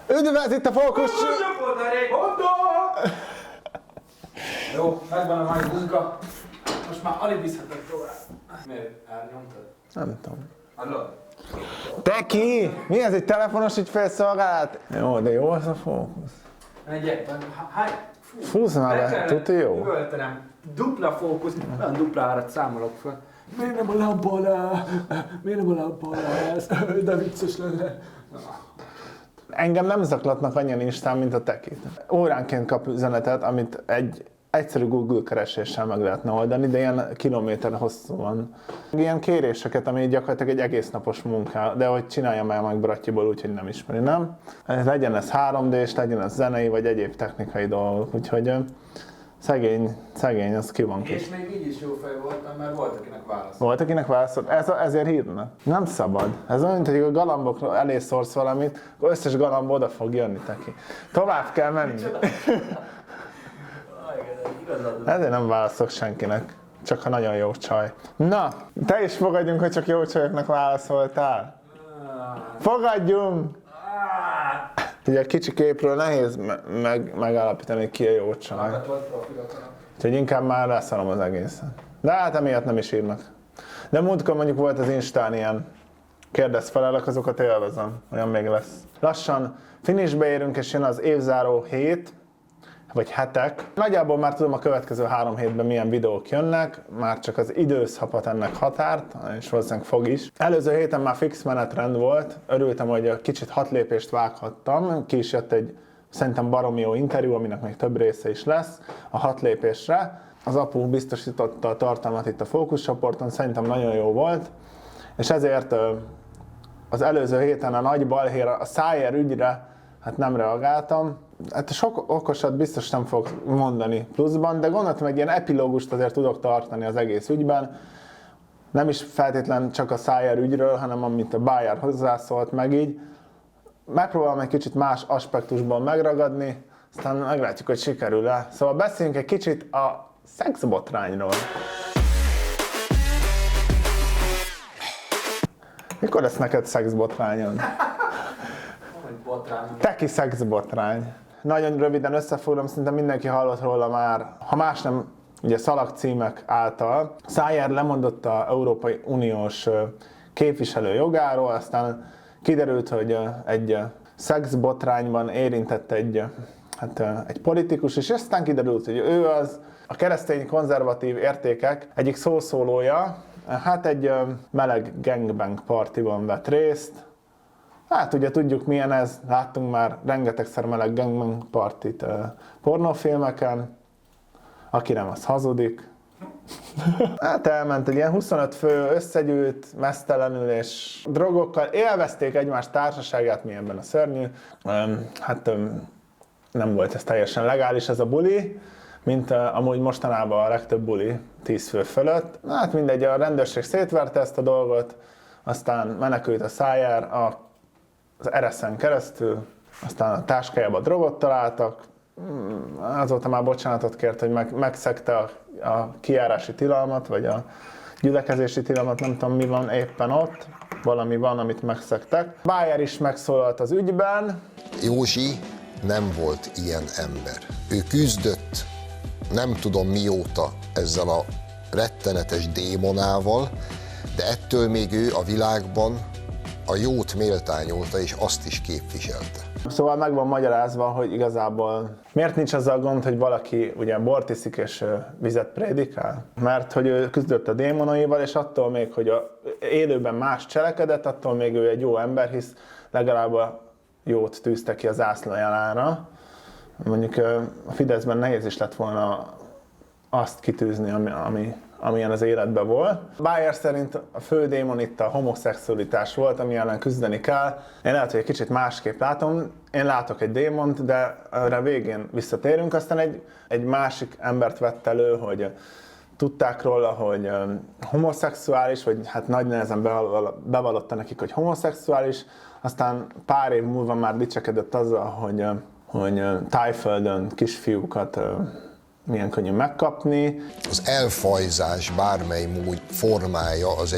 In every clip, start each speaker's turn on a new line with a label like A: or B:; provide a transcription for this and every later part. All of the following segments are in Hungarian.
A: Üdvözl itt a fókusz!
B: Jó, megvan a mai munka. Most már alig bízhatok tovább. Miért? Elnyomtad?
A: Nem tudom.
B: Hallod?
A: Te ki? Mi ez, egy telefonos ügyfélszolgálat? Jó, de jó az a fókusz.
B: Megyek, hány?
A: Fúsz már, tuti jó.
B: Üvöltenem. Dupla fókusz, olyan dupla árat számolok fel. Miért nem a lampa alá? Miért nem a lampa alá ez? De vicces lenne.
A: Engem nem zaklatnak annyian Instán, mint a tekit. Óránként kap üzenetet, amit egy egyszerű Google kereséssel meg lehetne oldani, de ilyen kilométer hosszú van. Ilyen kéréseket, ami gyakorlatilag egy egész napos munka, de hogy csináljam el meg Bratyiból úgy, hogy nem ismeri, nem? Legyen ez 3D-s, legyen ez zenei, vagy egyéb technikai dolgok, úgyhogy szegény, az ki van ki.
B: És még így is jó fej voltam, mert volt, akinek válaszolt.
A: Volt, akinek válaszolt? Ezért hívnak. Nem szabad. Ez olyan, mint hogy a galambokra elé szórsz valamit, akkor összes galamb oda fog jönni neki. Tovább kell menni. Ezért nem válaszolok senkinek. Csak ha nagyon jó csaj. Na, te is fogadjunk, hogy csak jó csajoknak válaszoltál. Fogadjunk! Ugye a kicsi képről nehéz megállapítani, hogy ki a jó csaj. Úgyhogy inkább már leszarom az egészen. De hát emiatt nem is írnak. De múltkor mondjuk volt az Instán ilyen kérdezz felelek, azokat élvezem. Olyan még lesz. Lassan finishbe érünk, és jön az évzáró hét, vagy hetek. Nagyjából már tudom a következő 3 hétben milyen videók jönnek, már csak az idő szabhat ennek határt, és valószínűleg fog is. Előző héten már fix menetrend volt, örültem, hogy kicsit 6 lépést vághattam, ki is jött egy szerintem baromi jó interjú, aminek még több része is lesz a 6 lépésre. Az apu biztosította a tartalmat itt a fókuszcsoporton, szerintem nagyon jó volt, és ezért az előző héten a nagy balhéra, a Szájer ügyre hát nem reagáltam. Hát sok okosat biztos nem fogok mondani pluszban, de gondoltam, egy ilyen epilógust azért tudok tartani az egész ügyben. Nem is feltétlen csak a Szájer ügyről, hanem amit a Bayer hozzászólt meg így. Megpróbálom egy kicsit más aspektusból megragadni, aztán meglátjuk, hogy sikerül-e. Szóval beszéljünk egy kicsit a szexbotrányról. Mikor lesz neked szexbotrányon? Teki szexbotrány. Nagyon röviden összefoglalom, szinte mindenki hallott róla már, ha más nem, ugye szalagcímek által. Szájer lemondott az Európai Uniós képviselő jogáról, aztán kiderült, hogy egy szexbotrányban érintett egy politikus, és aztán kiderült, hogy ő az a keresztény konzervatív értékek egyik szószólója, hát egy meleg gangbang partiban vett részt. Hát ugye tudjuk milyen ez, láttunk már rengetegszer meleg gangbang partit pornófilmeken, aki nem, az hazudik. Hát elment egy ilyen 25 fő összegyűlt, meztelenül és drogokkal, élvezték egymás társaságát, mi ebben a szörnyű. Nem volt ez teljesen legális ez a buli, mint amúgy mostanában a legtöbb buli 10 fő fölött. Hát mindegy, a rendőrség szétverte ezt a dolgot, aztán menekült a Szájer az Ereszen keresztül, aztán a táskájában drogot találtak, azóta már bocsánatot kért, hogy megszegte a kijárási tilalmat, vagy a gyülekezési tilalmat, nem tudom mi van éppen ott, valami van, amit megszegtek. Bayer is megszólalt az ügyben.
C: Józsi nem volt ilyen ember. Ő küzdött nem tudom mióta ezzel a rettenetes démonával, de ettől még ő a világban a jót méltányolta, és azt is képviselte.
A: Szóval meg van magyarázva, hogy igazából miért nincs azzal gond, hogy valaki ugye bort iszik és vizet prédikál? Mert hogy ő küzdött a démonaival, és attól még, hogy élőben más cselekedett, attól még ő egy jó ember, hisz legalább a jót tűzte ki az zászlajára. Mondjuk a Fideszben nehéz is lett volna azt kitűzni, amilyen az életben volt. Bayer szerint a fő démon itt a homoszexualitás volt, ami ellen küzdeni kell. Én lehet, hogy egy kicsit másképp látom. Én látok egy démont, de arra végén visszatérünk. Aztán egy másik embert vett elő, hogy tudták róla, hogy homoszexuális, vagy hát nagy nehezen bevallotta nekik, hogy homoszexuális. Aztán pár év múlva már dicsekedett azzal, hogy Tájföldön kisfiúkat milyen könnyű megkapni.
C: Az elfajzás bármely mód formája az egy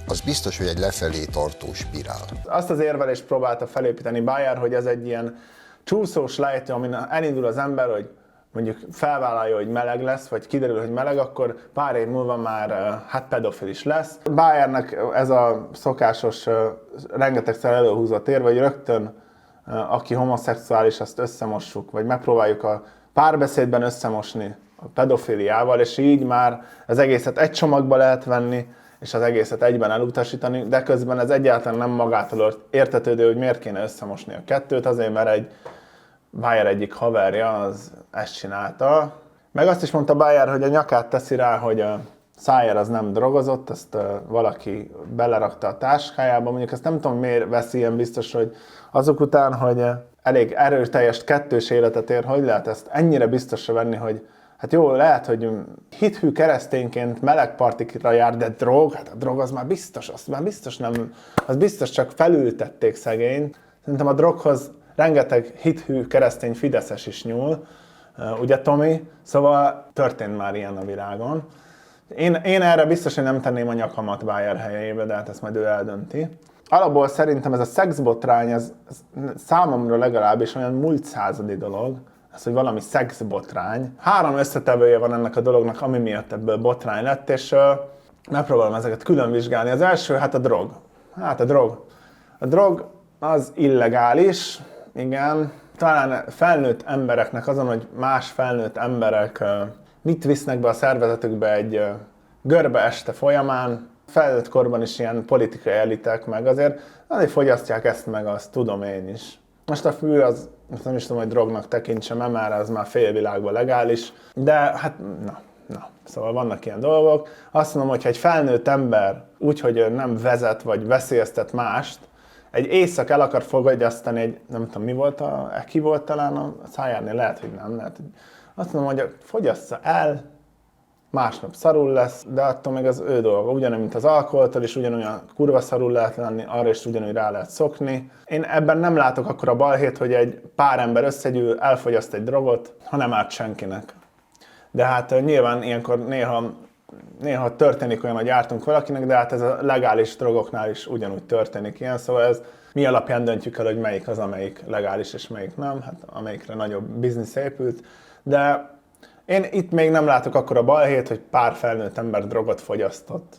C: az biztos, hogy egy lefelé tartó spirál.
A: Azt az érvelést próbálta felépíteni Bayer, hogy ez egy ilyen csúszós lejtő, amin elindul az ember, hogy mondjuk felvállalja, hogy meleg lesz, vagy kiderül, hogy meleg, akkor pár év múlva már pedofil is lesz. Bayernek ez a szokásos, rengetegszer előhúzott érve, hogy rögtön aki homoszexuális, azt összemossuk, vagy megpróbáljuk a párbeszédben összemosni a pedofiliával, és így már az egészet egy csomagba lehet venni, és az egészet egyben elutasítani, de közben ez egyáltalán nem magától értetődő, hogy miért kéne összemosni a kettőt, azért mert egy Bayer egyik haverja az ezt csinálta. Meg azt is mondta Bayer, hogy a nyakát teszi rá, hogy a Sayer az nem drogozott, ezt valaki belerakta a táskájába. Mondjuk ezt nem tudom, miért vesz ilyen biztos, hogy azok után, hogy elég erőteljes kettős életet ér, hogy lehet ezt ennyire biztosra venni, hogy hát jó, lehet, hogy hithű keresztényként meleg partikra jár, de drog, hát a drog az már biztos, azt már biztos nem, az biztos csak felültették szegényt. Szerintem a droghoz rengeteg hithű keresztény fideszes is nyúl, ugye Tomi? Szóval történt már ilyen a világon. Én erre biztos, hogy nem tenném a nyakamat Bayer helyébe, de hát ezt majd ő eldönti. Alapból szerintem ez a szexbotrány, ez számomra legalábbis olyan múlt századi dolog, ez, hogy valami szexbotrány. 3 összetevője van ennek a dolognak, ami miatt ebből botrány lett, és megpróbálom ezeket külön vizsgálni. Az első, hát a drog. Hát a drog. A drog az illegális, igen. Talán felnőtt embereknek azon, hogy más felnőtt emberek mit visznek be a szervezetükbe egy görbe este folyamán, felnőtt korban is ilyen politikai elitek, meg azért fogyasztják ezt meg, azt tudom én is. Most a fű az, nem is tudom, hogy drognak tekintsem, mert az már félvilágban legális, de hát na, szóval vannak ilyen dolgok. Azt mondom, hogy ha egy felnőtt ember úgy, hogy nem vezet vagy veszélyeztet mást, egy éjszak el akar fogyasztani egy, nem tudom mi volt, ki volt talán a Sayernél, lehet, hogy nem, lehet, hogy azt mondom, hogy fogyassza el, másnap szarul lesz, de attól még az ő dolga. Ugyanúgy, mint az alkoholtól is ugyanolyan kurva szarul lehet lenni, arra is ugyanúgy rá lehet szokni. Én ebben nem látok akkora balhét, hogy egy pár ember összegyűl, elfogyaszt egy drogot, ha nem árt senkinek. De hát nyilván ilyenkor néha történik olyan, hogy ártunk valakinek, de hát ez a legális drogoknál is ugyanúgy történik ilyen, szóval ez mi alapján döntjük el, hogy melyik az, amelyik legális és melyik nem, hát amelyikre nagyobb biznisz épült, de én itt még nem látok akkora balhét, hogy pár felnőtt ember drogot fogyasztott.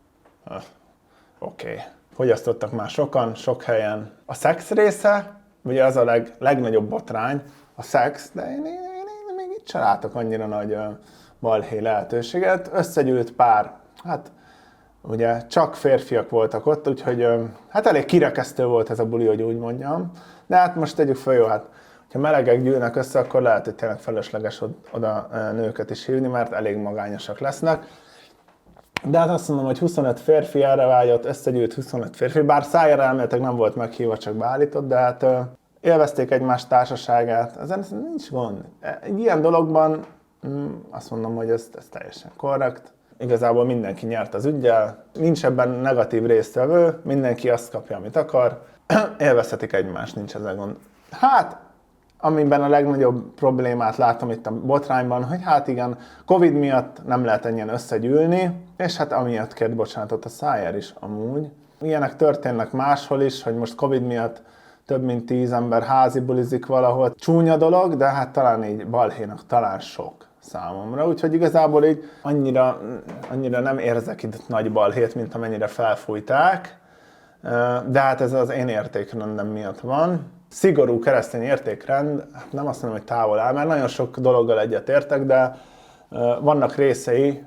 A: Oké. Fogyasztottak már sokan, sok helyen. A szex része, ugye az a legnagyobb botrány, a szex, de én még itt sem látok annyira nagy balhé lehetőséget. Összegyűlt pár, hát ugye csak férfiak voltak ott, úgyhogy hát elég kirekesztő volt ez a buli, hogy úgy mondjam. De hát most tegyük föl, jó, hát ha melegek gyűlnek össze, akkor lehet, hogy tényleg felesleges oda nőket is hívni, mert elég magányosak lesznek. De hát azt mondom, hogy 25 férfi erre vágyott, összegyűlt 25 férfi, bár Sayer elméletileg nem volt meghívva, csak beállított, de hát élvezték egymás társaságát, ezen nincs gond. Egy ilyen dologban azt mondom, hogy ez teljesen korrekt. Igazából mindenki nyert az üggyel, nincs ebben negatív résztvevő, mindenki azt kapja, amit akar, élvezhetik egymást, nincs ezzel gond. Hát, amiben a legnagyobb problémát látom itt a botrányban, hogy hát igen, Covid miatt nem lehet ennyien összegyűlni, és hát amiatt kért bocsánatot a Sayer is amúgy. Ilyenek történnek máshol is, hogy most Covid miatt több mint 10 ember házi bulizik valahol. Csúnya dolog, de hát talán így balhénak talán sok számomra, úgyhogy igazából így annyira nem érzek itt nagy balhét, mint amennyire felfújták, de hát ez az én értékrendem miatt van. Szigorú keresztény értékrend, nem azt mondom, hogy távol áll, mert nagyon sok dologgal egyetértek, de vannak részei,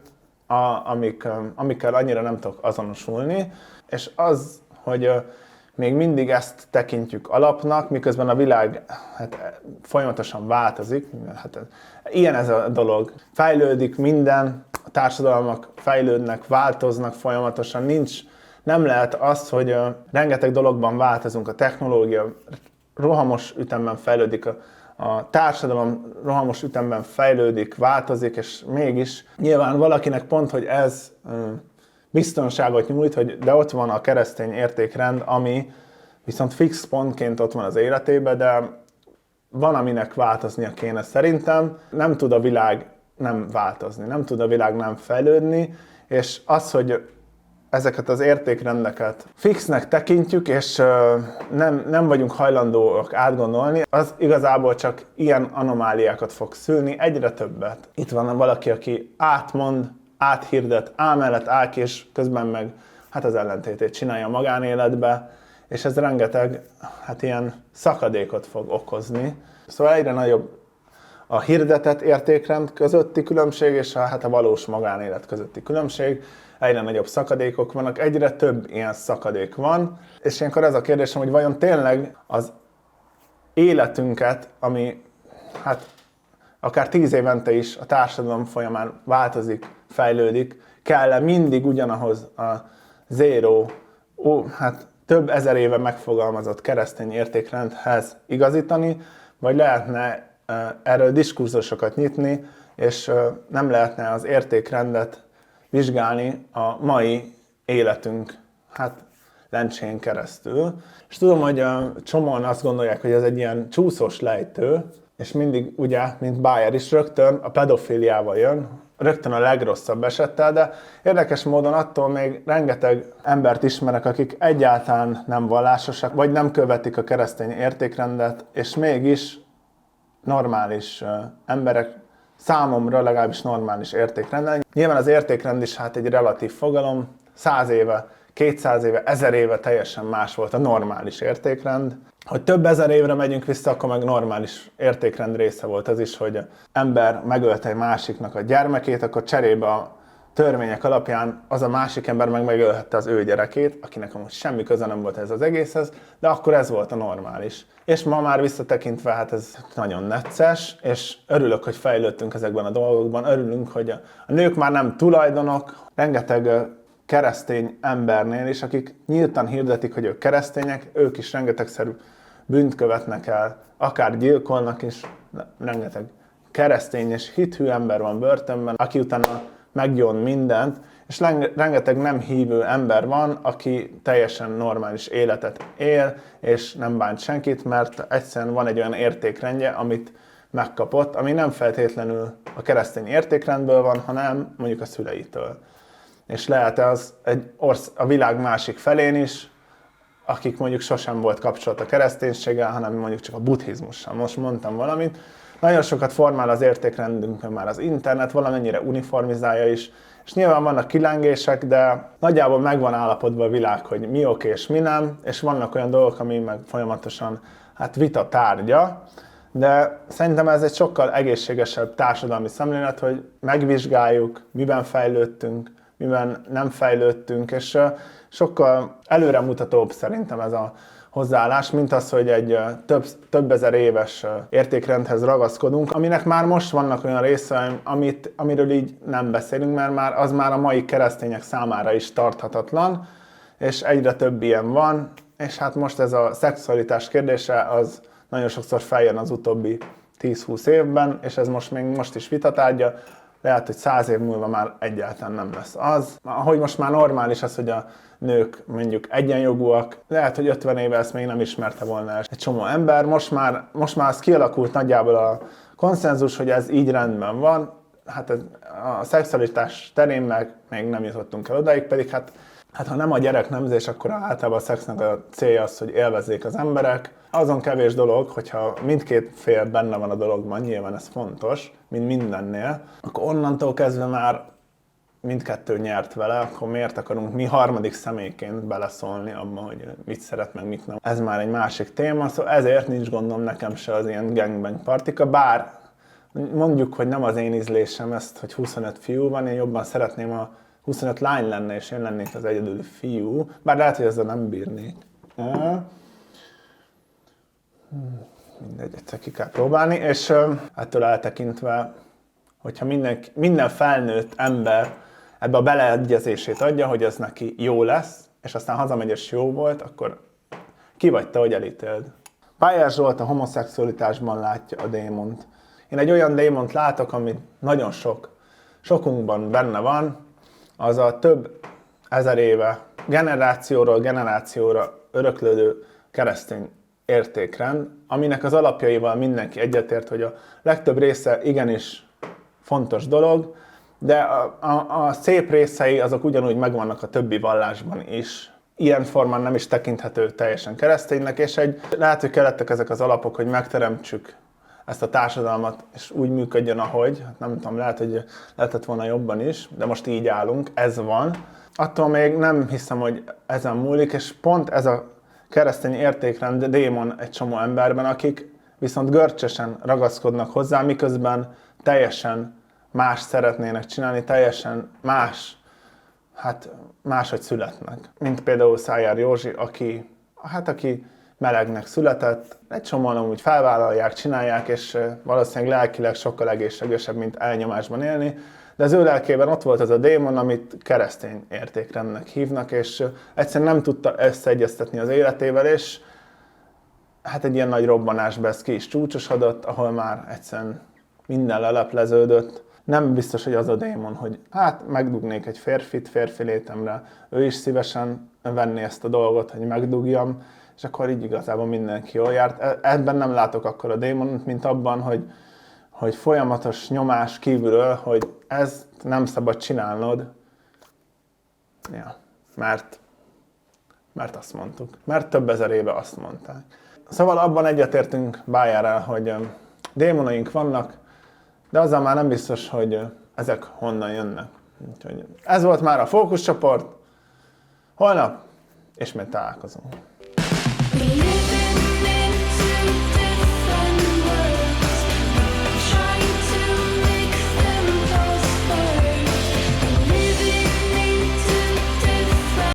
A: amikkel annyira nem tudok azonosulni, és az, hogy még mindig ezt tekintjük alapnak, miközben a világ hát, folyamatosan változik, hát, ilyen ez a dolog. Fejlődik minden, a társadalmak fejlődnek, változnak folyamatosan, nem lehet az, hogy rengeteg dologban változunk, a technológia rohamos ütemben fejlődik, a társadalom rohamos ütemben fejlődik, változik, és mégis nyilván valakinek pont, hogy ez biztonságot nyújt, de ott van a keresztény értékrend, ami viszont fix pontként ott van az életében, de van, aminek változnia kéne szerintem. Nem tud a világ nem változni, nem tud a világ nem fejlődni, és az, hogy ezeket az értékrendeket fixnek tekintjük, és nem vagyunk hajlandóak átgondolni, az igazából csak ilyen anomáliákat fog szülni, egyre többet. Itt van valaki, aki átmond, áthirdet, ámellett áll ki, és közben meg hát az ellentétét csinálja a magánéletbe, és ez rengeteg ilyen szakadékot fog okozni. Szóval egyre nagyobb a hirdetett értékrend közötti különbség, és a valós magánélet közötti különbség. Egyre nagyobb szakadékok vannak, egyre több ilyen szakadék van, és ilyenkor ez a kérdésem, hogy vajon tényleg az életünket, ami akár 10 évente is a társadalom folyamán változik, fejlődik, kell-e mindig ugyanahoz a több ezer éve megfogalmazott keresztény értékrendhez igazítani, vagy lehetne erről diskurzusokat nyitni, és nem lehetne az értékrendet vizsgálni a mai életünk lencsén keresztül. És tudom, hogy csomóan azt gondolják, hogy ez egy ilyen csúszós lejtő, és mindig ugye, mint Bayer is rögtön a pedofiliával jön, rögtön a legrosszabb esettel, de érdekes módon attól még rengeteg embert ismerek, akik egyáltalán nem vallásosak, vagy nem követik a keresztény értékrendet, és mégis normális emberek, számomra legalábbis normális értékrend. Nyilván az értékrend is egy relatív fogalom, 100 éve, 200 éve, 1000 éve teljesen más volt a normális értékrend. Hogy több ezer évre megyünk vissza, akkor meg normális értékrend része volt az is, hogy ember megölte egy másiknak a gyermekét, akkor cserébe a törvények alapján az a másik ember meg megölhette az ő gyerekét, akinek amúgy semmi köze nem volt ez az egészhez, de akkor ez volt a normális. És ma már visszatekintve, ez nagyon necces, és örülök, hogy fejlődtünk ezekben a dolgokban, örülünk, hogy a nők már nem tulajdonok, rengeteg keresztény embernél is, akik nyíltan hirdetik, hogy ők keresztények, ők is rengetegszerű bűnt követnek el, akár gyilkolnak is, rengeteg keresztény és hithű ember van börtönben, aki utána meggyón mindent, és rengeteg nem hívő ember van, aki teljesen normális életet él, és nem bánt senkit, mert egyszerűen van egy olyan értékrendje, amit megkapott, ami nem feltétlenül a keresztény értékrendből van, hanem mondjuk a szüleitől. És lehet az a világ másik felén is, akik mondjuk sosem volt kapcsolat a kereszténységgel, hanem mondjuk csak a buddhizmussal. Most mondtam valamit. Nagyon sokat formál az értékrendünkön már az internet, valamennyire uniformizálja is, és nyilván vannak kilengések, de nagyjából meg van állapodva a világ, hogy mi oké és mi nem, és vannak olyan dolgok, ami meg folyamatosan vita tárgya, de szerintem ez egy sokkal egészségesebb társadalmi szemlélet, hogy megvizsgáljuk, miben fejlődtünk, miben nem fejlődtünk, és sokkal előremutatóbb szerintem ez a hozzáállás, mint az, hogy egy több ezer éves értékrendhez ragaszkodunk, aminek már most vannak olyan részei, amiről így nem beszélünk, mert az már a mai keresztények számára is tarthatatlan, és egyre több ilyen van, és most ez a szexualitás kérdése, az nagyon sokszor feljön az utóbbi 10-20 évben, és ez most is vitatárgya. Lehet, hogy 100 év múlva már egyáltalán nem lesz az. Ahogy most már normális az, hogy a nők mondjuk egyenjogúak, lehet, hogy 50 éve ezt még nem ismerte volna el egy csomó ember. Most már az kialakult nagyjából a konszenzus, hogy ez így rendben van. A szexualitás terén meg még nem jutottunk el odáig, pedig ha nem a gyereknemzés, akkor általában a szexnek a célja az, hogy élvezzék az emberek. Azon kevés dolog, hogyha mindkét fél benne van a dologban, nyilván ez fontos, mint mindennél, akkor onnantól kezdve már mindkettő nyert vele, akkor miért akarunk mi harmadik személyként beleszólni abban, hogy mit szeret, meg mit nem. Ez már egy másik téma, szóval ezért nincs gondom nekem se az ilyen gangbang partika, bár mondjuk, hogy nem az én ízlésem ezt, hogy 25 fiú van, én jobban szeretném, a 25 lány lenne, és én lennék az egyedüli fiú, bár lehet, hogy ezzel nem bírnék. Mindegy, egyszer ki kell próbálni, és ettől eltekintve, hogyha minden felnőtt ember ebbe a beleegyezését adja, hogy ez neki jó lesz, és aztán hazamegy és jó volt, akkor ki vagy te, hogy elítéld? Bayer Zsolt a homoszexualitásban látja a démont. Én egy olyan démont látok, ami nagyon sokunkban benne van, az a több ezer éve generációról generációra öröklődő keresztény értékrend, aminek az alapjaival mindenki egyetért, hogy a legtöbb része igenis fontos dolog, de a szép részei azok ugyanúgy megvannak a többi vallásban is. Ilyen formán nem is tekinthető teljesen kereszténynek, és lehet, hogy kellettek ezek az alapok, hogy megteremtsük ezt a társadalmat, és úgy működjön, ahogy, nem tudom, lehet, hogy lehetett volna jobban is, de most így állunk, ez van. Attól még nem hiszem, hogy ezen múlik, és pont ez a keresztény értékrend démon egy csomó emberben, akik viszont görcsösen ragaszkodnak hozzá, miközben teljesen más szeretnének csinálni, teljesen máshogy születnek. Mint például Szájár Józsi, aki melegnek született, egy csomóan úgy felvállalják, csinálják, és valószínűleg lelkileg sokkal egészségesebb, mint elnyomásban élni, de az ő lelkében ott volt az a démon, amit keresztény értékrendnek hívnak, és egyszerűen nem tudta összeegyeztetni az életével, és hát egy ilyen nagy robbanásba ez ki is csúcsosodott, ahol már egyszerűen minden lelepleződött. Nem biztos, hogy az a démon, hogy megdugnék egy férfit férfi létemre, ő is szívesen venné ezt a dolgot, hogy megdugjam, és akkor így igazából mindenki jól járt. Ebben nem látok akkor a démonot, mint abban, hogy folyamatos nyomás kívülről, hogy ezt nem szabad csinálnod, mert azt mondtuk. Mert több ezer éve azt mondták. Szóval abban egyetértünk Bájárral, hogy démonaink vannak, de azzal már nem biztos, hogy ezek honnan jönnek. Úgyhogy ez volt már a fókuszcsoport. Holnap ismét találkozunk.